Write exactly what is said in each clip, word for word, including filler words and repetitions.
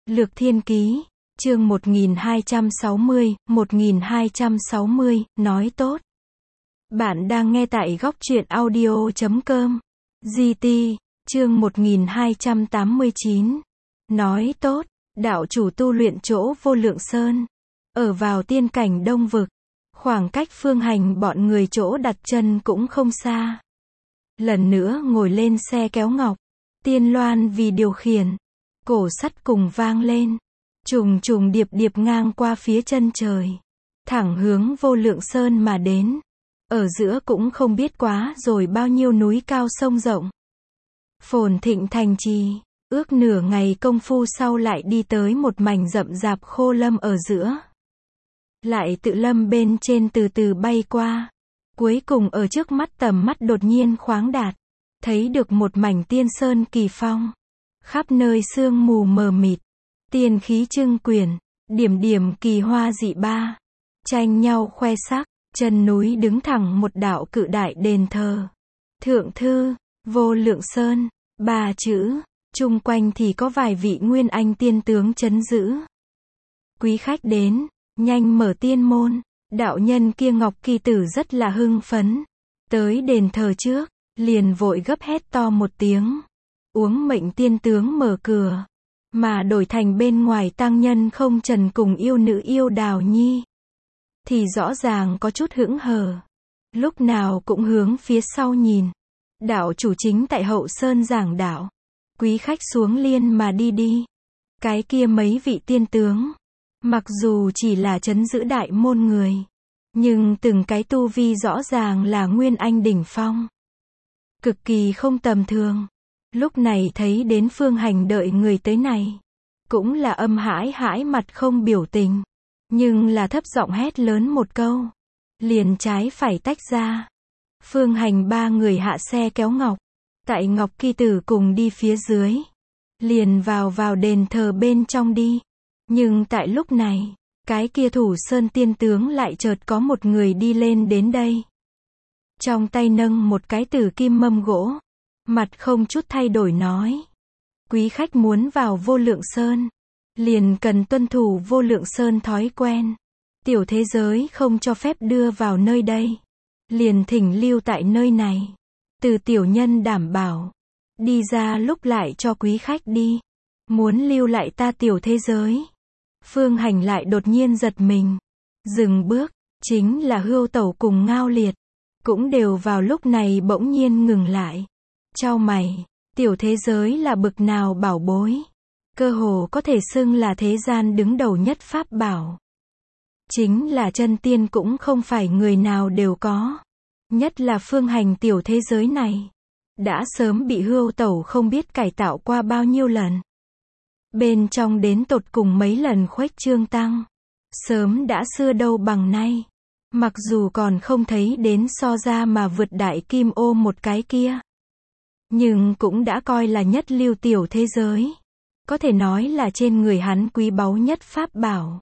Lược Thiên Ký, chương một nghìn hai trăm sáu mươi, một nghìn hai trăm sáu mươi, nói tốt. Bạn đang nghe tại góc truyện audio chấm com. giê tê, chương một nghìn hai trăm tám mươi chín. Nói tốt, đạo chủ tu luyện chỗ Vô Lượng Sơn. Ở vào tiên cảnh Đông Vực. Khoảng cách Phương Hành bọn người chỗ đặt chân cũng không xa. Lần nữa ngồi lên xe kéo ngọc. Tiên loan vì điều khiển. Cổ sắt cùng vang lên. Trùng trùng điệp điệp ngang qua phía chân trời. Thẳng hướng Vô Lượng Sơn mà đến. Ở giữa cũng không biết quá rồi bao nhiêu núi cao sông rộng. Phồn thịnh thành trì. Ước nửa ngày công phu sau lại đi tới một mảnh rậm rạp khô lâm ở giữa. Lại tự lâm bên trên từ từ bay qua. Cuối cùng ở trước mắt tầm mắt đột nhiên khoáng đạt. Thấy được một mảnh tiên sơn kỳ phong. Khắp nơi sương mù mờ mịt. Tiên khí trưng quyển. Điểm điểm kỳ hoa dị ba. Tranh nhau khoe sắc. Chân núi đứng thẳng một đạo cự đại đền thờ. Thượng thư, Vô Lượng Sơn, ba chữ. Chung quanh thì có vài vị nguyên anh tiên tướng trấn giữ. Quý khách đến, nhanh mở tiên môn. Đạo nhân kia Ngọc Kỳ Tử rất là hưng phấn. Tới đền thờ trước, liền vội gấp hét to một tiếng. Uống mệnh tiên tướng mở cửa. Mà đổi thành bên ngoài tăng nhân không trần cùng yêu nữ Yêu Đào Nhi. Thì rõ ràng có chút hững hờ. Lúc nào cũng hướng phía sau nhìn. Đạo chủ chính tại hậu sơn giảng đạo. Quý khách xuống liên mà đi đi. Cái kia mấy vị tiên tướng. Mặc dù chỉ là trấn giữ đại môn người. Nhưng từng cái tu vi rõ ràng là nguyên anh đỉnh phong. Cực kỳ không tầm thường. Lúc này thấy đến Phương Hành đợi người tới này. Cũng là âm hãi hãi mặt không biểu tình. Nhưng là thấp giọng hét lớn một câu. Liền trái phải tách ra. Phương Hành ba người hạ xe kéo ngọc. Tại Ngọc Kỳ Tử cùng đi phía dưới. Liền vào vào đền thờ bên trong đi. Nhưng tại lúc này, cái kia Thủ Sơn tiên tướng lại chợt có một người đi lên đến đây. Trong tay nâng một cái tử kim mâm gỗ. Mặt không chút thay đổi nói. Quý khách muốn vào Vô Lượng Sơn. Liền cần tuân thủ Vô Lượng Sơn thói quen. Tiểu thế giới không cho phép đưa vào nơi đây. Liền thỉnh lưu tại nơi này. Từ tiểu nhân đảm bảo. Đi ra lúc lại cho quý khách đi. Muốn lưu lại ta tiểu thế giới. Phương Hành lại đột nhiên giật mình. Dừng bước. Chính là Hưu Tẩu cùng Ngao Liệt. Cũng đều vào lúc này bỗng nhiên ngừng lại. Chau mày. Tiểu thế giới là bực nào bảo bối. Cơ hồ có thể xưng là thế gian đứng đầu nhất pháp bảo. Chính là chân tiên cũng không phải người nào đều có. Nhất là Phương Hành tiểu thế giới này. Đã sớm bị Hưu Tẩu không biết cải tạo qua bao nhiêu lần. Bên trong đến tột cùng mấy lần khuếch trương tăng. Sớm đã xưa đâu bằng nay. Mặc dù còn không thấy đến so ra mà vượt đại kim ô một cái kia. Nhưng cũng đã coi là nhất lưu tiểu thế giới. Có thể nói là trên người hắn quý báu nhất pháp bảo.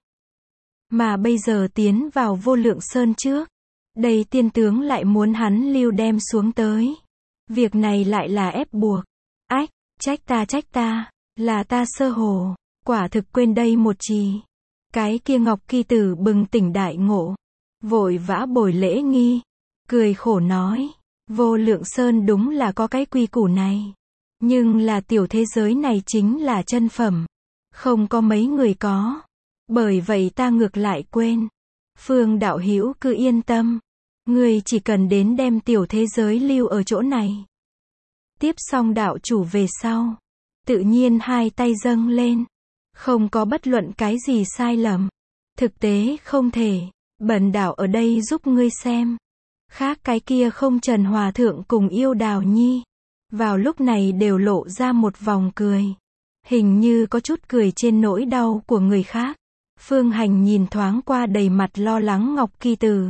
Mà bây giờ tiến vào Vô Lượng Sơn trước. Đây tiên tướng lại muốn hắn lưu đem xuống tới. Việc này lại là ép buộc. Ách, trách ta trách ta, là ta sơ hồ. Quả thực quên đây một trì. Cái kia Ngọc Kỳ Tử bừng tỉnh đại ngộ. Vội vã bồi lễ nghi. Cười khổ nói. Vô Lượng Sơn đúng là có cái quy củ này. Nhưng là tiểu thế giới này chính là chân phẩm. Không có mấy người có. Bởi vậy ta ngược lại quên. Phương đạo hữu cứ yên tâm. Người chỉ cần đến đem tiểu thế giới lưu ở chỗ này. Tiếp xong đạo chủ về sau. Tự nhiên hai tay dâng lên. Không có bất luận cái gì sai lầm. Thực tế không thể. Bần đạo ở đây giúp ngươi xem. Khác cái kia không Trần Hòa Thượng cùng Yêu Đào Nhi. Vào lúc này đều lộ ra một vòng cười. Hình như có chút cười trên nỗi đau của người khác. Phương Hành nhìn thoáng qua đầy mặt lo lắng Ngọc Kỳ Tử.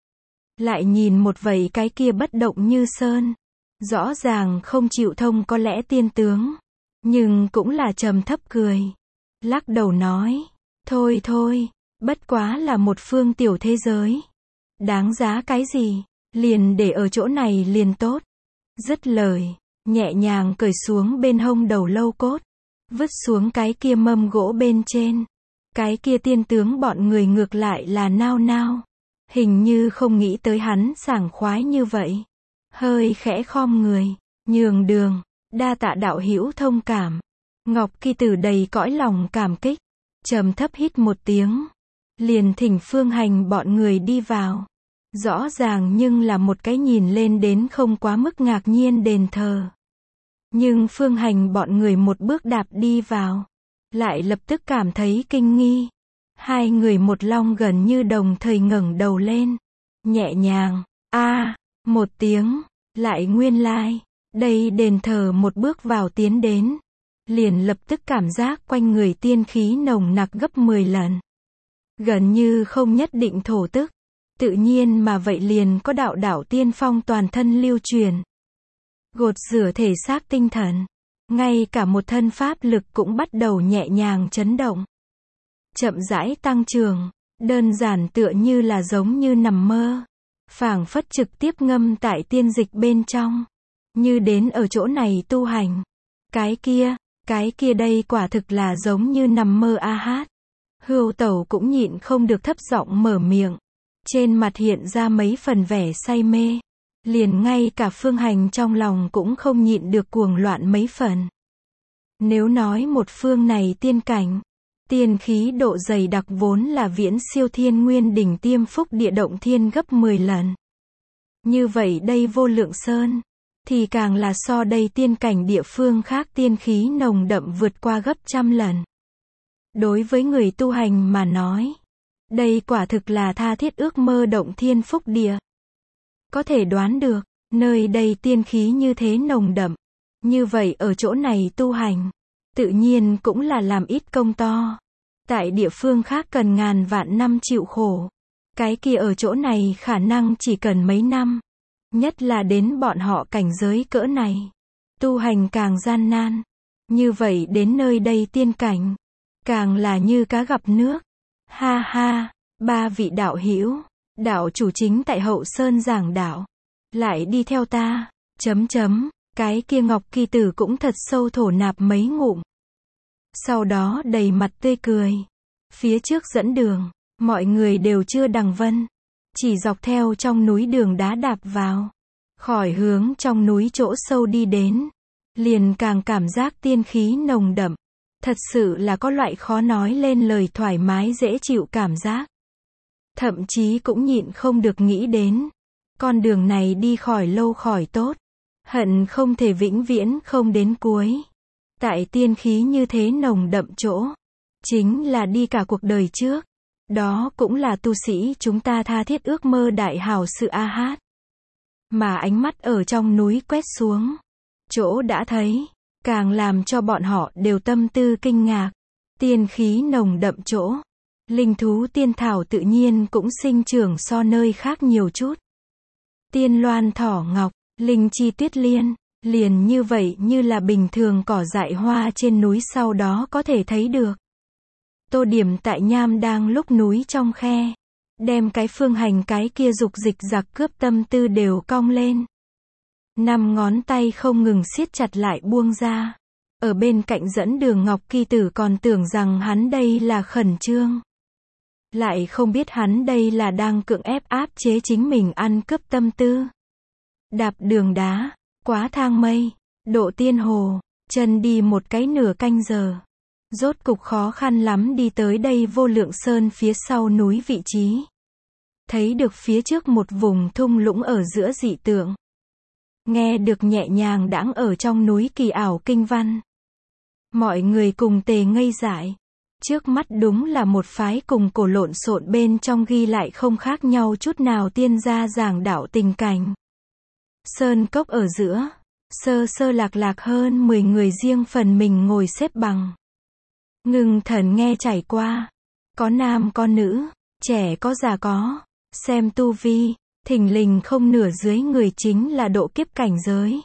Lại nhìn một vầy cái kia bất động như sơn. Rõ ràng không chịu thông có lẽ tiên tướng. Nhưng cũng là trầm thấp cười. Lắc đầu nói. Thôi thôi, bất quá là một phương tiểu thế giới. Đáng giá cái gì, liền để ở chỗ này liền tốt. Dứt lời, nhẹ nhàng cởi xuống bên hông đầu lâu cốt. vứt xuống cái kia mâm gỗ bên trên. Cái kia tiên tướng bọn người ngược lại là nao nao. Hình như không nghĩ tới hắn sảng khoái như vậy. Hơi khẽ khom người, nhường đường, đa tạ đạo hữu thông cảm. Ngọc Kỳ Tử đầy cõi lòng cảm kích, trầm thấp hít một tiếng, liền thỉnh Phương Hành bọn người đi vào. Rõ ràng nhưng là một cái nhìn lên đến không quá mức ngạc nhiên đền thờ. Nhưng Phương Hành bọn người một bước đạp đi vào, lại lập tức cảm thấy kinh nghi. Hai người một long gần như đồng thời ngẩng đầu lên, nhẹ nhàng, a một tiếng, lại nguyên lai, đây đền thờ một bước vào tiến đến, liền lập tức cảm giác quanh người tiên khí nồng nặc gấp mười lần. Gần như không nhất định thổ tức, tự nhiên mà vậy liền có đạo đạo tiên phong toàn thân lưu truyền. Gột rửa thể xác tinh thần, ngay cả một thân pháp lực cũng bắt đầu nhẹ nhàng chấn động. Chậm rãi tăng trưởng, đơn giản tựa như là giống như nằm mơ. Phảng phất trực tiếp ngâm tại tiên dịch bên trong. Như đến ở chỗ này tu hành. Cái kia, cái kia đây quả thực là giống như nằm mơ a hát. Hưu Tẩu cũng nhịn không được thấp giọng mở miệng. Trên mặt hiện ra mấy phần vẻ say mê. Liền ngay cả Phương Hành trong lòng cũng không nhịn được cuồng loạn mấy phần. Nếu nói một phương này tiên cảnh, tiên khí độ dày đặc vốn là viễn siêu thiên nguyên đỉnh tiêm phúc địa động thiên gấp mười lần. Như vậy đây Vô Lượng Sơn, thì càng là so đây tiên cảnh địa phương khác tiên khí nồng đậm vượt qua gấp trăm lần. Đối với người tu hành mà nói, đây quả thực là tha thiết ước mơ động thiên phúc địa. Có thể đoán được, nơi đây tiên khí như thế nồng đậm, như vậy ở chỗ này tu hành, tự nhiên cũng là làm ít công to. Tại địa phương khác cần ngàn vạn năm chịu khổ. Cái kia ở chỗ này khả năng chỉ cần mấy năm. Nhất là đến bọn họ cảnh giới cỡ này. Tu hành càng gian nan. Như vậy đến nơi đây tiên cảnh, càng là như cá gặp nước. Ha ha, ba vị đạo hữu, đạo chủ chính tại Hậu Sơn giảng đạo. Lại đi theo ta, chấm chấm, cái kia Ngọc Kỳ Tử cũng thật sâu thổ nạp mấy ngụm. Sau đó đầy mặt tươi cười. Phía trước dẫn đường, mọi người đều chưa đằng vân. Chỉ dọc theo trong núi đường đá đạp vào. Khỏi hướng trong núi chỗ sâu đi đến. Liền càng cảm giác tiên khí nồng đậm. Thật sự là có loại khó nói lên lời thoải mái dễ chịu cảm giác. Thậm chí cũng nhịn không được nghĩ đến. Con đường này đi khỏi lâu khỏi tốt. Hận không thể vĩnh viễn không đến cuối. Tại tiên khí như thế nồng đậm chỗ, chính là đi cả cuộc đời trước. Đó cũng là tu sĩ chúng ta tha thiết ước mơ đại hào sự a hát. Mà ánh mắt ở trong núi quét xuống, chỗ đã thấy, càng làm cho bọn họ đều tâm tư kinh ngạc. Tiên khí nồng đậm chỗ, linh thú tiên thảo tự nhiên cũng sinh trưởng so nơi khác nhiều chút. Tiên loan thỏ ngọc, linh chi tuyết liên, liền như vậy như là bình thường cỏ dại hoa trên núi sau đó có thể thấy được. Tô Điểm tại nham đang lúc núi trong khe, đem cái Phương Hành cái kia dục dịch giặc cướp tâm tư đều cong lên. Năm ngón tay không ngừng siết chặt lại buông ra. Ở bên cạnh dẫn đường Ngọc Kỳ Tử còn tưởng rằng hắn đây là khẩn trương. Lại không biết hắn đây là đang cưỡng ép áp chế chính mình ăn cướp tâm tư. Đạp đường đá, quá thang mây, độ tiên hồ, chân đi một cái nửa canh giờ. Rốt cục khó khăn lắm đi tới đây Vô Lượng Sơn phía sau núi vị trí. Thấy được phía trước một vùng thung lũng ở giữa dị tượng. Nghe được nhẹ nhàng đãng ở trong núi kỳ ảo kinh văn. Mọi người cùng tề ngây dại. Trước mắt đúng là một phái cùng cổ lộn xộn bên trong ghi lại không khác nhau chút nào tiên gia giảng đạo tình cảnh. Sơn cốc ở giữa, sơ sơ lạc lạc hơn mười người riêng phần mình ngồi xếp bằng. Ngưng thần nghe trải qua. Có nam có nữ, trẻ có già có. Xem tu vi, thình lình không nửa dưới người chính là độ kiếp cảnh giới.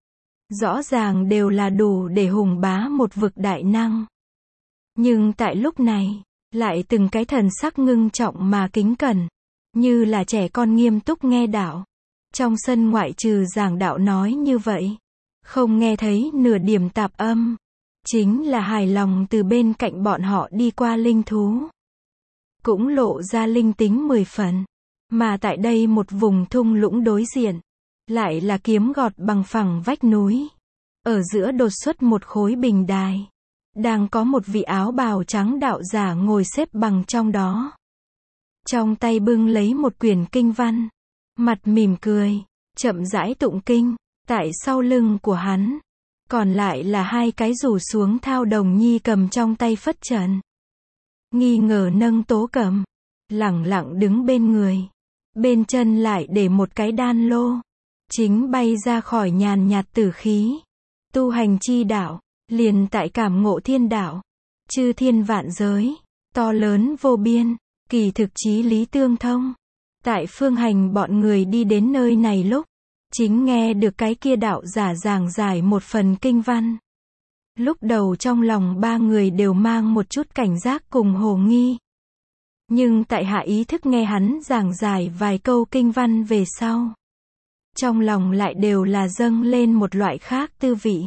Rõ ràng đều là đủ để hùng bá một vực đại năng. Nhưng tại lúc này, lại từng cái thần sắc ngưng trọng mà kính cẩn. Như là trẻ con nghiêm túc nghe đạo. Trong sân ngoại trừ giảng đạo nói như vậy, không nghe thấy nửa điểm tạp âm. chính là hài lòng từ bên cạnh bọn họ đi qua linh thú. Cũng lộ ra linh tính mười phần. Mà tại đây một vùng thung lũng đối diện, lại là kiếm gọt bằng phẳng vách núi. Ở giữa đột xuất một khối bình đài. Đang có một vị áo bào trắng đạo giả ngồi xếp bằng trong đó. Trong tay bưng lấy một quyển kinh văn. Mặt mỉm cười, chậm rãi tụng kinh. Tại sau lưng của hắn, còn lại là hai cái rủ xuống thao đồng nhi cầm trong tay phất trần. Nghi ngờ nâng tố cầm, lẳng lặng đứng bên người. Bên chân lại để một cái đan lô. Chính bay ra khỏi nhàn nhạt tử khí. Tu hành chi đạo, liền tại cảm ngộ thiên đạo. Chư thiên vạn giới, to lớn vô biên, kỳ thực chí lý tương thông. Tại Phương Hành bọn người đi đến nơi này lúc, chính nghe được cái kia đạo giả giảng giải một phần kinh văn. Lúc đầu trong lòng ba người đều mang một chút cảnh giác cùng hồ nghi. Nhưng tại hạ ý thức nghe hắn giảng giải vài câu kinh văn về sau. Trong lòng lại đều là dâng lên một loại khác tư vị.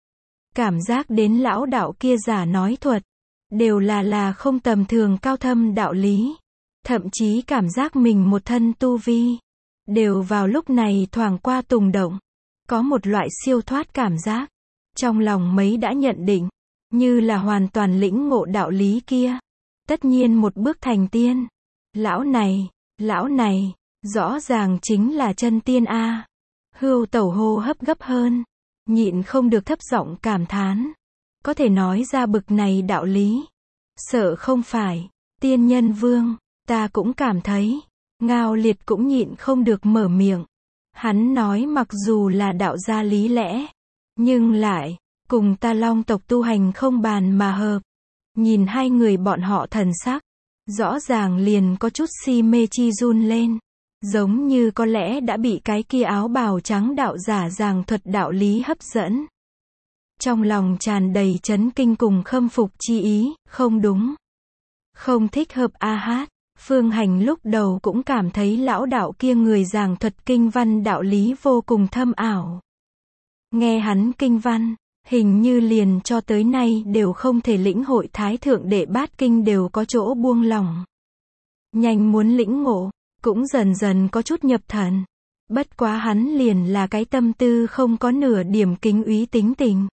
Cảm giác đến lão đạo kia giả nói thuật, đều là là không tầm thường cao thâm đạo lý. Thậm chí cảm giác mình một thân tu vi, đều vào lúc này thoảng qua tùng động. Có một loại siêu thoát cảm giác. Trong lòng mấy đã nhận định, như là hoàn toàn lĩnh ngộ đạo lý kia. Tất nhiên một bước thành tiên. Lão này, lão này, rõ ràng chính là chân tiên a. Hưu Tẩu hô hấp gấp hơn, nhịn không được thấp giọng cảm thán. Có thể nói ra bực này đạo lý. Sợ không phải, tiên nhân vương, ta cũng cảm thấy. Ngao Liệt cũng nhịn không được mở miệng. Hắn nói mặc dù là đạo gia lý lẽ, nhưng lại, cùng ta Long tộc tu hành không bàn mà hợp. Nhìn hai người bọn họ thần sắc, rõ ràng liền có chút si mê chi run lên. Giống như có lẽ đã bị cái kia áo bào trắng đạo giả giảng thuật đạo lý hấp dẫn. Trong lòng tràn đầy chấn kinh cùng khâm phục chi ý, không đúng. Không thích hợp a hát. Phương Hành lúc đầu cũng cảm thấy lão đạo kia người giảng thuật kinh văn đạo lý vô cùng thâm ảo. Nghe hắn kinh văn, hình như liền cho tới nay đều không thể lĩnh hội Thái Thượng Đệ Bát Kinh đều có chỗ buông lỏng. Nhanh muốn lĩnh ngộ, cũng dần dần có chút nhập thần. Bất quá hắn liền là cái tâm tư không có nửa điểm kính úy tính tình.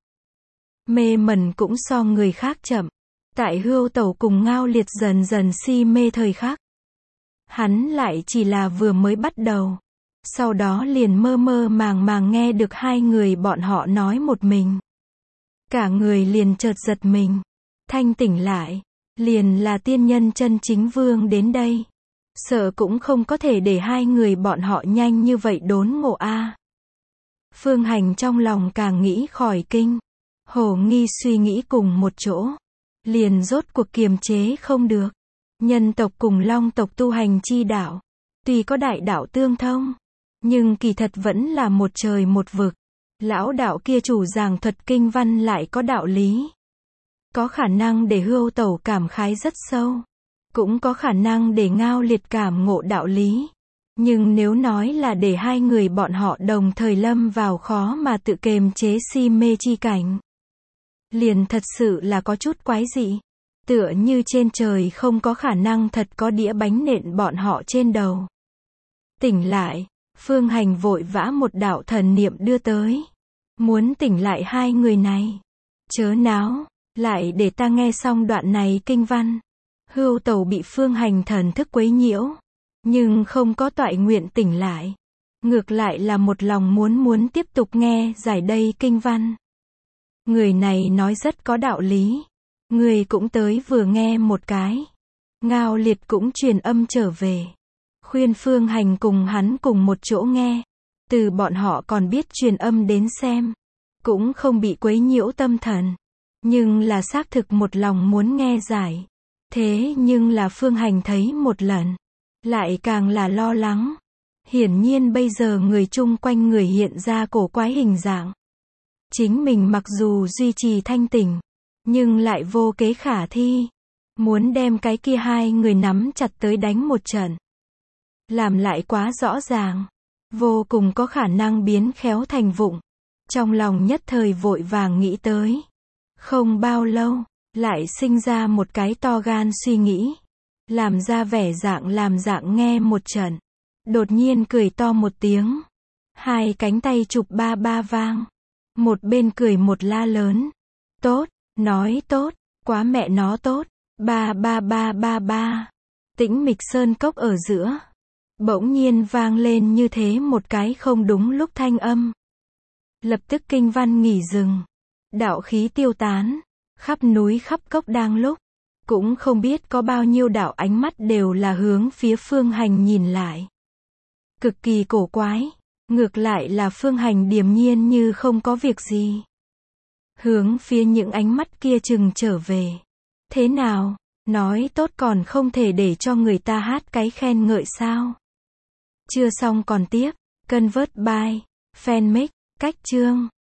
Mê mẩn cũng so người khác chậm. Tại Hưu Tẩu cùng Ngao Liệt dần dần si mê thời khắc. Hắn lại chỉ là vừa mới bắt đầu. Sau đó liền mơ mơ màng màng nghe được hai người bọn họ nói một mình. Cả người liền chợt giật mình. Thanh tỉnh lại. Liền là tiên nhân chân chính vương đến đây. Sợ cũng không có thể để hai người bọn họ nhanh như vậy đốn ngộ a. Phương Hành trong lòng càng nghĩ khỏi kinh. Hồ nghi suy nghĩ cùng một chỗ. Liền rốt cuộc kiềm chế không được. Nhân tộc cùng Long tộc tu hành chi đạo. Tuy có đại đạo tương thông. Nhưng kỳ thật vẫn là một trời một vực. Lão đạo kia chủ giảng thuật kinh văn lại có đạo lý. Có khả năng để Hưu Tẩu cảm khái rất sâu. Cũng có khả năng để Ngao Liệt cảm ngộ đạo lý. Nhưng nếu nói là để hai người bọn họ đồng thời lâm vào khó mà tự kiềm chế si mê chi cảnh. Liền thật sự là có chút quái dị. Tựa như trên trời không có khả năng thật có đĩa bánh nện bọn họ trên đầu. Tỉnh lại, Phương Hành vội vã một đạo thần niệm đưa tới. Muốn tỉnh lại hai người này. Chớ náo, lại để ta nghe xong đoạn này kinh văn. Hưu Tẩu bị Phương Hành thần thức quấy nhiễu. Nhưng không có toại nguyện tỉnh lại. Ngược lại là một lòng muốn muốn tiếp tục nghe giải đây kinh văn. Người này nói rất có đạo lý. Người cũng tới vừa nghe một cái. Ngao Liệt cũng truyền âm trở về. Khuyên Phương Hành cùng hắn cùng một chỗ nghe. Từ bọn họ còn biết truyền âm đến xem. Cũng không bị quấy nhiễu tâm thần. Nhưng là xác thực một lòng muốn nghe giải. Thế nhưng là Phương Hành thấy một lần. Lại càng là lo lắng. Hiển nhiên bây giờ người chung quanh người hiện ra cổ quái hình dạng. Chính mình mặc dù duy trì thanh tỉnh. Nhưng lại vô kế khả thi. Muốn đem cái kia hai người nắm chặt tới đánh một trận. Làm lại quá rõ ràng. Vô cùng có khả năng biến khéo thành vụng. Trong lòng nhất thời vội vàng nghĩ tới. Không bao lâu, lại sinh ra một cái to gan suy nghĩ. Làm ra vẻ dạng làm dạng nghe một trận. Đột nhiên cười to một tiếng. Hai cánh tay chụp ba ba vang. Một bên cười một la lớn. Tốt, nói tốt, quá mẹ nó tốt. Ba ba ba ba ba. Tĩnh mịch sơn cốc ở giữa. Bỗng nhiên vang lên như thế một cái không đúng lúc thanh âm. Lập tức kinh văn nghỉ dừng. Đạo khí tiêu tán. Khắp núi khắp cốc đang lúc. Cũng không biết có bao nhiêu đạo ánh mắt đều là hướng phía Phương Hành nhìn lại. Cực kỳ cổ quái. Ngược lại là Phương Hành điềm nhiên như không có việc gì. Hướng phía những ánh mắt kia chừng trở về. Thế nào, nói tốt còn không thể để cho người ta hát cái khen ngợi sao? Chưa xong còn tiếp. Convert by Fanmix, cách chương.